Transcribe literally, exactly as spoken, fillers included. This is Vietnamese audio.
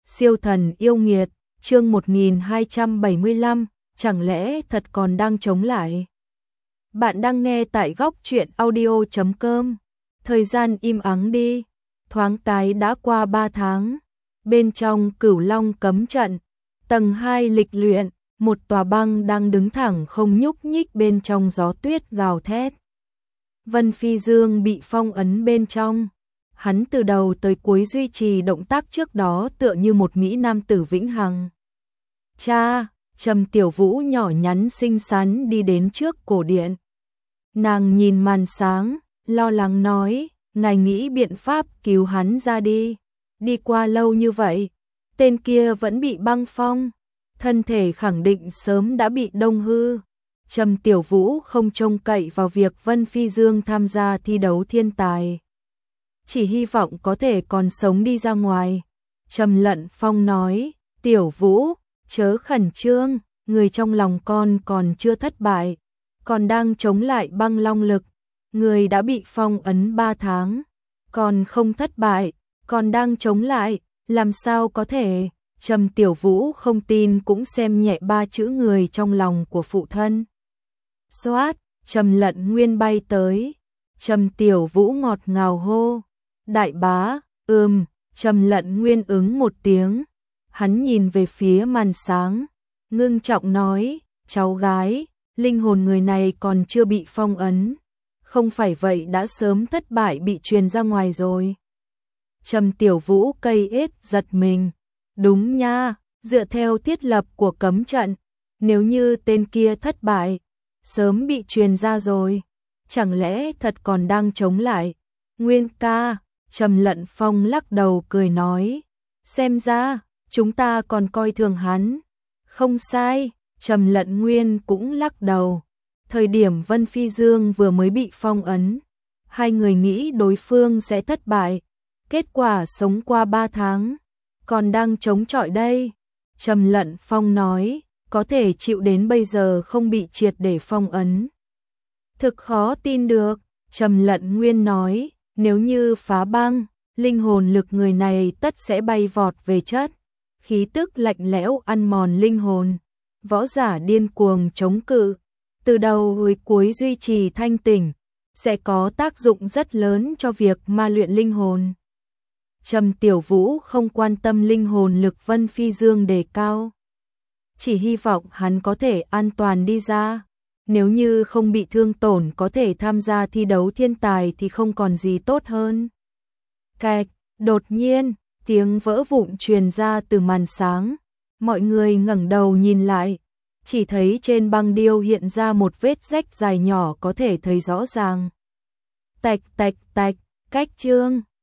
Siêu thần yêu nghiệt, chương một nghìn hai trăm bảy mươi lăm, chẳng lẽ thật còn đang chống lại? Bạn đang nghe tại góc truyện audio chấm com. Thời gian im ắng đi, thoáng cái đã qua ba tháng. Bên trong Cửu Long cấm trận, tầng hai lịch luyện, một tòa băng đang đứng thẳng không nhúc nhích bên trong gió tuyết gào thét. Vân Phi Dương bị phong ấn bên trong. Hắn từ đầu tới cuối duy trì động tác trước đó tựa như một mỹ nam tử vĩnh hằng. Cha, Trầm Tiểu Vũ nhỏ nhắn xinh xắn đi đến trước cổ điện. Nàng nhìn màn sáng, lo lắng nói, ngài nghĩ biện pháp cứu hắn ra đi. Đi qua lâu như vậy, tên kia vẫn bị băng phong, thân thể khẳng định sớm đã bị đông hư. Trầm Tiểu Vũ không trông cậy vào việc Vân Phi Dương tham gia thi đấu thiên tài, chỉ hy vọng có thể còn sống đi ra ngoài. Trầm Lận Phong nói, Tiểu Vũ, chớ khẩn trương, người trong lòng con còn chưa thất bại, còn đang chống lại băng long lực. Người đã bị phong ấn ba tháng, còn không thất bại, còn đang chống lại, làm sao có thể? Trầm Tiểu Vũ không tin cũng xem nhẹ ba chữ người trong lòng của phụ thân. Xoát, Trầm Lận Nguyên bay tới. Trầm Tiểu Vũ ngọt ngào hô, đại bá, ừm, Trầm Lận Nguyên ứng một tiếng. Hắn nhìn về phía màn sáng, ngưng trọng nói, cháu gái, linh hồn người này còn chưa bị phong ấn, không phải vậy đã sớm thất bại bị truyền ra ngoài rồi. Trầm Tiểu Vũ cây ết giật mình, đúng nha, dựa theo thiết lập của cấm trận, nếu như tên kia thất bại, sớm bị truyền ra rồi, chẳng lẽ thật còn đang chống lại? Nguyên ca, Trầm Lận Phong lắc đầu cười nói, xem ra chúng ta còn coi thường hắn. Không sai, Trầm Lận Nguyên cũng lắc đầu. Thời điểm Vân Phi Dương vừa mới bị phong ấn, hai người nghĩ đối phương sẽ thất bại, kết quả sống qua ba tháng, còn đang chống chọi đây. Trầm Lận Phong nói, có thể chịu đến bây giờ không bị triệt để phong ấn. Thực khó tin được, Trầm Lận Nguyên nói, nếu như phá băng, linh hồn lực người này tất sẽ bay vọt về chất, khí tức lạnh lẽo ăn mòn linh hồn, võ giả điên cuồng chống cự, từ đầu tới cuối duy trì thanh tỉnh, sẽ có tác dụng rất lớn cho việc ma luyện linh hồn. Trầm Tiểu Vũ không quan tâm linh hồn lực Vân Phi Dương đề cao, chỉ hy vọng hắn có thể an toàn đi ra. Nếu như không bị thương tổn có thể tham gia thi đấu thiên tài thì không còn gì tốt hơn. Cạch, đột nhiên, tiếng vỡ vụn truyền ra từ màn sáng. Mọi người ngẩng đầu nhìn lại, chỉ thấy trên băng điêu hiện ra một vết rách dài nhỏ có thể thấy rõ ràng. Tạch tạch tạch, cách chương,